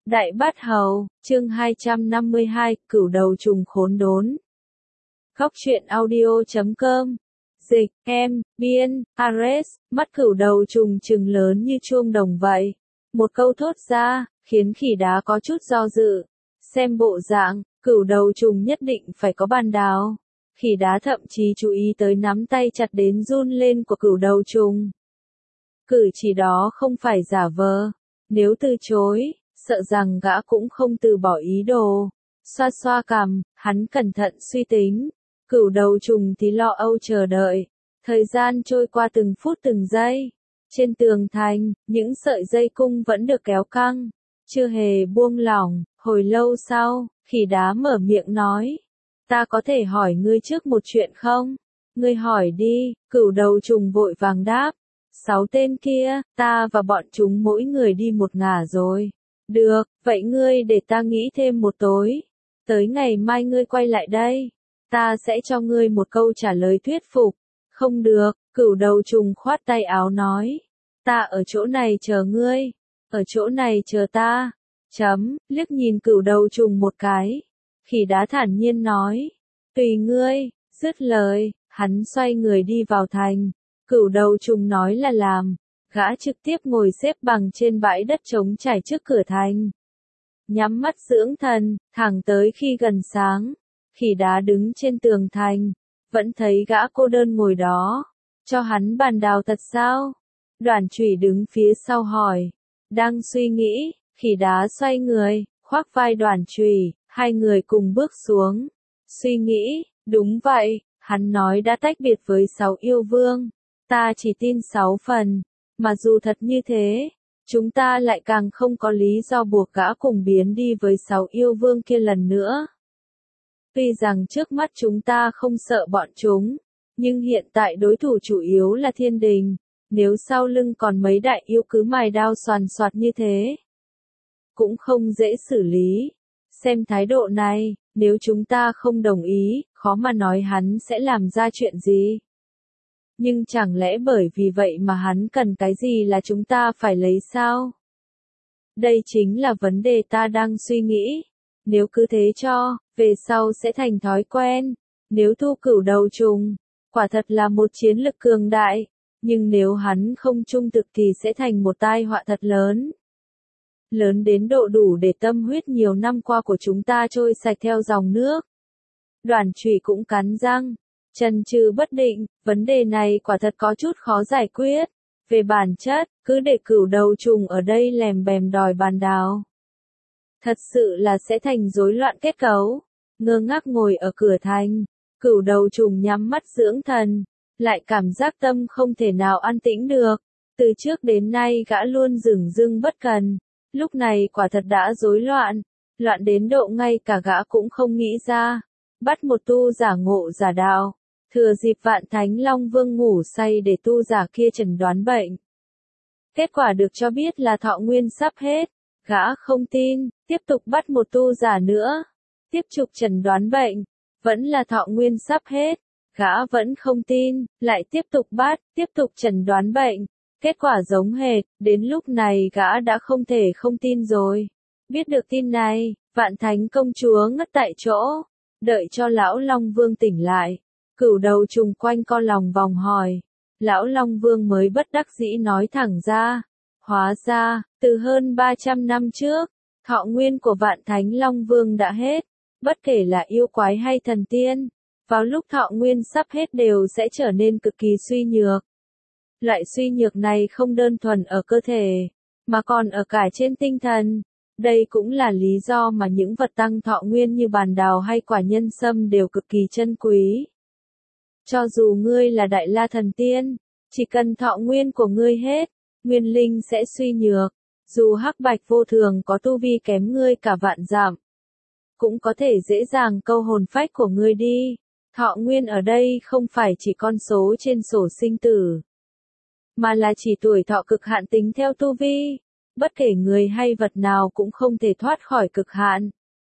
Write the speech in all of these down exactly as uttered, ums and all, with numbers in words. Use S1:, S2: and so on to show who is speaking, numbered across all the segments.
S1: Đại Bát Hầu, chương hai trăm năm mươi hai, Cửu đầu trùng khốn đốn. Góc truyện audio chấm com. Dịch, em, biên, Ares, mắt cửu đầu trùng trừng lớn như chuông đồng vậy. Một câu thốt ra, khiến khỉ đá có chút do dự. Xem bộ dạng, cửu đầu trùng nhất định phải có bàn đào. Khỉ đá thậm chí chú ý tới nắm tay chặt đến run lên của cửu đầu trùng. Cử chỉ đó không phải giả vờ. Nếu từ chối, sợ rằng gã cũng không từ bỏ ý đồ. Xoa xoa cằm, hắn cẩn thận suy tính. Cửu đầu trùng thì lo âu chờ đợi. Thời gian trôi qua từng phút từng giây. Trên tường thành, những sợi dây cung vẫn được kéo căng. Chưa hề buông lỏng. Hồi lâu sau, khỉ đá mở miệng nói. Ta có thể hỏi ngươi trước một chuyện không? Ngươi hỏi đi, cửu đầu trùng vội vàng đáp. Sáu tên kia, ta và bọn chúng mỗi người đi một ngả rồi. Được, vậy ngươi để ta nghĩ thêm một tối. Tới ngày mai ngươi quay lại đây. Ta sẽ cho ngươi một câu trả lời thuyết phục. Không được, cửu đầu trùng khoát tay áo nói. Ta ở chỗ này chờ ngươi. Ở chỗ này chờ ta. Chấm, liếc nhìn cửu đầu trùng một cái. Khỉ đá thản nhiên nói. Tùy ngươi, dứt lời, hắn xoay người đi vào thành. Cửu đầu trùng nói là làm. Gã trực tiếp ngồi xếp bằng trên bãi đất trống trải trước cửa thành. Nhắm mắt dưỡng thần, thẳng tới khi gần sáng. Khỉ đá đứng trên tường thành. Vẫn thấy gã cô đơn ngồi đó. Cho hắn bàn đào thật sao? Đoàn chủy đứng phía sau hỏi. Đang suy nghĩ, khỉ đá xoay người, khoác vai đoàn chủy, hai người cùng bước xuống. Suy nghĩ, đúng vậy, hắn nói đã tách biệt với sáu yêu vương. Ta chỉ tin sáu phần. Mà dù thật như thế, chúng ta lại càng không có lý do buộc gã cùng biến đi với sáu yêu vương kia lần nữa. Tuy rằng trước mắt chúng ta không sợ bọn chúng, nhưng hiện tại đối thủ chủ yếu là thiên đình. Nếu sau lưng còn mấy đại yêu cứ mài đao xoàn xoạt như thế, cũng không dễ xử lý. Xem thái độ này, nếu chúng ta không đồng ý, khó mà nói hắn sẽ làm ra chuyện gì. Nhưng chẳng lẽ bởi vì vậy mà hắn cần cái gì là chúng ta phải lấy sao? Đây chính là vấn đề ta đang suy nghĩ. Nếu cứ thế cho, về sau sẽ thành thói quen. Nếu thu cửu đầu trùng, quả thật là một chiến lực cường đại. Nhưng nếu hắn không trung thực thì sẽ thành một tai họa thật lớn. Lớn đến độ đủ để tâm huyết nhiều năm qua của chúng ta trôi sạch theo dòng nước. Đoàn chủy cũng cắn răng. Chần chừ bất định, vấn đề này quả thật có chút khó giải quyết. Về bản chất, cứ để cửu đầu trùng ở đây lèm bèm đòi bàn đào. Thật sự là sẽ thành rối loạn kết cấu. Ngơ ngác ngồi ở cửa thành, cửu đầu trùng nhắm mắt dưỡng thần, lại cảm giác tâm không thể nào an tĩnh được. Từ trước đến nay gã luôn dửng dưng bất cần. Lúc này quả thật đã rối loạn, loạn đến độ ngay cả gã cũng không nghĩ ra. Bắt một tu giả ngộ giả đạo. Thừa dịp Vạn Thánh Long Vương ngủ say để tu giả kia chẩn đoán bệnh. Kết quả được cho biết là thọ nguyên sắp hết. Gã không tin, tiếp tục bắt một tu giả nữa. Tiếp tục chẩn đoán bệnh. Vẫn là thọ nguyên sắp hết. Gã vẫn không tin, lại tiếp tục bắt, tiếp tục chẩn đoán bệnh. Kết quả giống hệt, đến lúc này gã đã không thể không tin rồi. Biết được tin này, Vạn Thánh công chúa ngất tại chỗ. Đợi cho lão Long Vương tỉnh lại. Cửu đầu trùng quanh co lòng vòng hỏi. Lão Long Vương mới bất đắc dĩ nói thẳng ra. Hóa ra, từ hơn ba trăm năm trước, thọ nguyên của Vạn Thánh Long Vương đã hết. Bất kể là yêu quái hay thần tiên, vào lúc thọ nguyên sắp hết đều sẽ trở nên cực kỳ suy nhược. Loại suy nhược này không đơn thuần ở cơ thể, mà còn ở cả trên tinh thần. Đây cũng là lý do mà những vật tăng thọ nguyên như bàn đào hay quả nhân sâm đều cực kỳ chân quý. Cho dù ngươi là đại la thần tiên, chỉ cần thọ nguyên của ngươi hết, nguyên linh sẽ suy nhược. Dù hắc bạch vô thường có tu vi kém ngươi cả vạn dặm, cũng có thể dễ dàng câu hồn phách của ngươi đi. Thọ nguyên ở đây không phải chỉ con số trên sổ sinh tử, mà là chỉ tuổi thọ cực hạn tính theo tu vi. Bất kể người hay vật nào cũng không thể thoát khỏi cực hạn.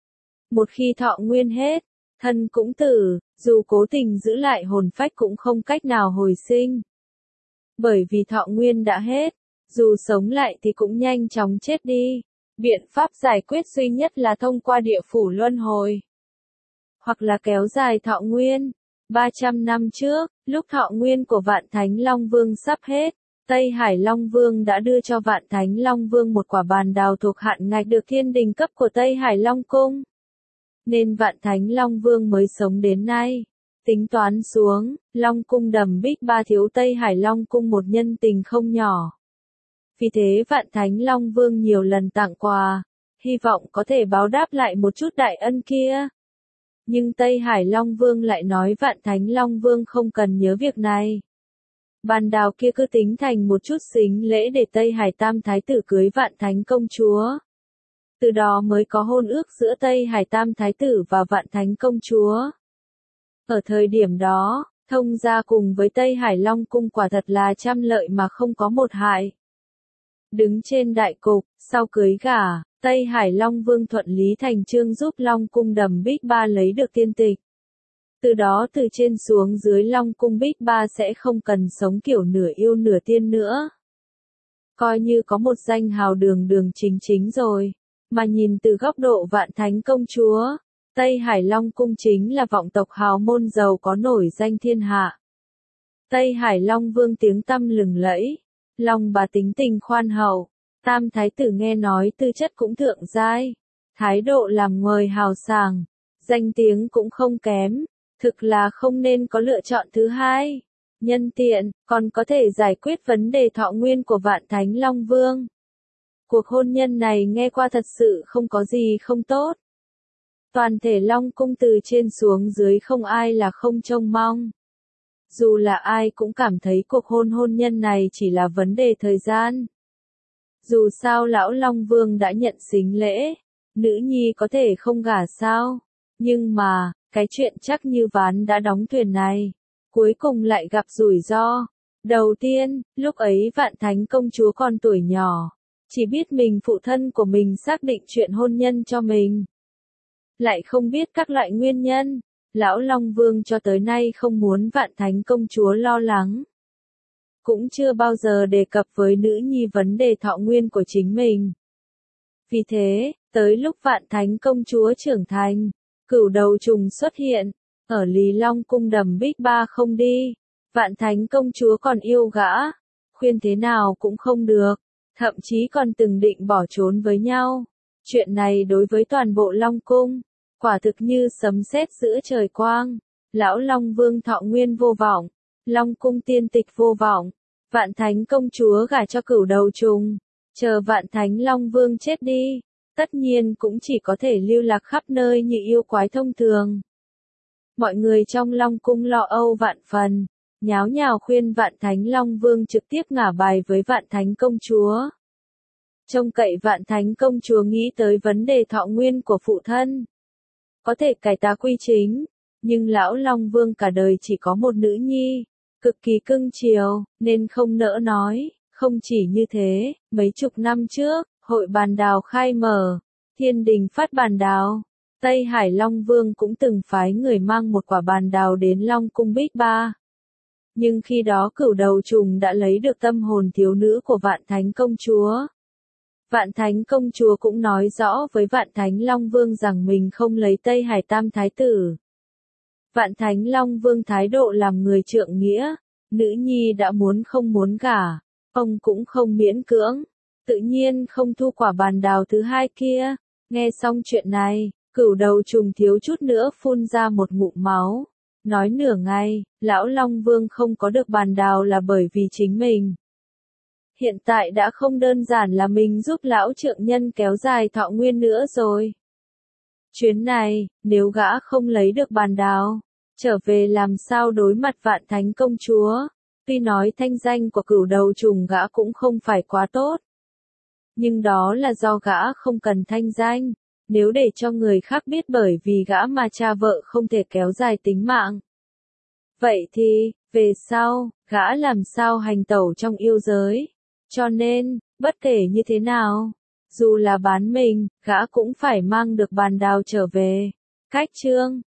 S1: Một khi thọ nguyên hết, thân cũng tử, dù cố tình giữ lại hồn phách cũng không cách nào hồi sinh. Bởi vì thọ nguyên đã hết, dù sống lại thì cũng nhanh chóng chết đi. Biện pháp giải quyết duy nhất là thông qua địa phủ luân hồi, hoặc là kéo dài thọ nguyên. ba trăm năm trước, lúc thọ nguyên của Vạn Thánh Long Vương sắp hết, Tây Hải Long Vương đã đưa cho Vạn Thánh Long Vương một quả bàn đào thuộc hạn ngạch được thiên đình cấp của Tây Hải Long Cung. Nên Vạn Thánh Long Vương mới sống đến nay. Tính toán xuống, Long Cung Đầm Bích Ba thiếu Tây Hải Long Cung một nhân tình không nhỏ. Vì thế Vạn Thánh Long Vương nhiều lần tặng quà, hy vọng có thể báo đáp lại một chút đại ân kia. Nhưng Tây Hải Long Vương lại nói Vạn Thánh Long Vương không cần nhớ việc này. Bàn đào kia cứ tính thành một chút sính lễ để Tây Hải Tam Thái Tử cưới Vạn Thánh Công Chúa. Từ đó mới có hôn ước giữa Tây Hải Tam Thái Tử và Vạn Thánh Công Chúa. Ở thời điểm đó, thông gia cùng với Tây Hải Long Cung quả thật là trăm lợi mà không có một hại. Đứng trên đại cục, sau cưới gả, Tây Hải Long Vương thuận lý thành chương giúp Long Cung Đầm Bích Ba lấy được tiên tịch. Từ đó từ trên xuống dưới Long Cung Bích Ba sẽ không cần sống kiểu nửa yêu nửa tiên nữa. Coi như có một danh hào đường đường chính chính rồi. Mà nhìn từ góc độ Vạn Thánh Công Chúa, Tây Hải Long Cung chính là vọng tộc hào môn giàu có nổi danh thiên hạ. Tây Hải Long Vương tiếng tăm lừng lẫy, Long bà tính tình khoan hậu, Tam Thái Tử nghe nói tư chất cũng thượng giai, thái độ làm người hào sảng, danh tiếng cũng không kém, thực là không nên có lựa chọn thứ hai. Nhân tiện, còn có thể giải quyết vấn đề thọ nguyên của Vạn Thánh Long Vương. Cuộc hôn nhân này nghe qua thật sự không có gì không tốt. Toàn thể Long Cung từ trên xuống dưới không ai là không trông mong. Dù là ai cũng cảm thấy cuộc hôn hôn nhân này chỉ là vấn đề thời gian. Dù sao lão Long Vương đã nhận sính lễ, nữ nhi có thể không gả sao. Nhưng mà, cái chuyện chắc như ván đã đóng thuyền này, cuối cùng lại gặp rủi ro. Đầu tiên, lúc ấy Vạn Thánh Công Chúa còn tuổi nhỏ, chỉ biết mình phụ thân của mình xác định chuyện hôn nhân cho mình. Lại không biết các loại nguyên nhân, lão Long Vương cho tới nay không muốn Vạn Thánh Công Chúa lo lắng. Cũng chưa bao giờ đề cập với nữ nhi vấn đề thọ nguyên của chính mình. Vì thế, tới lúc Vạn Thánh Công Chúa trưởng thành, cửu đầu trùng xuất hiện, ở Lý Long Cung Đầm Bích Ba không đi, Vạn Thánh Công Chúa còn yêu gã, khuyên thế nào cũng không được, thậm chí còn từng định bỏ trốn với nhau. Chuyện này đối với toàn bộ Long Cung, quả thực như sấm sét giữa trời quang. Lão Long Vương thọ nguyên vô vọng, Long Cung tiên tịch vô vọng, Vạn Thánh Công Chúa gả cho cửu đầu trùng, chờ Vạn Thánh Long Vương chết đi, tất nhiên cũng chỉ có thể lưu lạc khắp nơi như yêu quái thông thường. Mọi người trong Long Cung lo âu vạn phần, nháo nhào khuyên Vạn Thánh Long Vương trực tiếp ngả bài với Vạn Thánh Công Chúa. Trông cậy Vạn Thánh Công Chúa nghĩ tới vấn đề thọ nguyên của phụ thân, có thể cải tà quy chính, nhưng lão Long Vương cả đời chỉ có một nữ nhi, cực kỳ cưng chiều, nên không nỡ nói. Không chỉ như thế, mấy chục năm trước, hội bàn đào khai mở, thiên đình phát bàn đào, Tây Hải Long Vương cũng từng phái người mang một quả bàn đào đến Long Cung Bích Ba. Nhưng khi đó cửu đầu trùng đã lấy được tâm hồn thiếu nữ của Vạn Thánh Công Chúa. Vạn Thánh Công Chúa cũng nói rõ với Vạn Thánh Long Vương rằng mình không lấy Tây Hải Tam Thái Tử. Vạn Thánh Long Vương thái độ làm người trượng nghĩa, nữ nhi đã muốn không muốn gả, ông cũng không miễn cưỡng, tự nhiên không thu quả bàn đào thứ hai kia. Nghe xong chuyện này, cửu đầu trùng thiếu chút nữa phun ra một ngụm máu, nói nửa ngày, lão Long Vương không có được bàn đào là bởi vì chính mình. Hiện tại đã không đơn giản là mình giúp lão trượng nhân kéo dài thọ nguyên nữa rồi. Chuyến này, nếu gã không lấy được bàn đào, trở về làm sao đối mặt Vạn Thánh Công Chúa. Tuy nói thanh danh của cửu đầu trùng gã cũng không phải quá tốt, nhưng đó là do gã không cần thanh danh. Nếu để cho người khác biết bởi vì gã mà cha vợ không thể kéo dài tính mạng, vậy thì, về sau, gã làm sao hành tẩu trong yêu giới. Cho nên, bất kể như thế nào, dù là bán mình, gã cũng phải mang được bàn đào trở về. Cách chương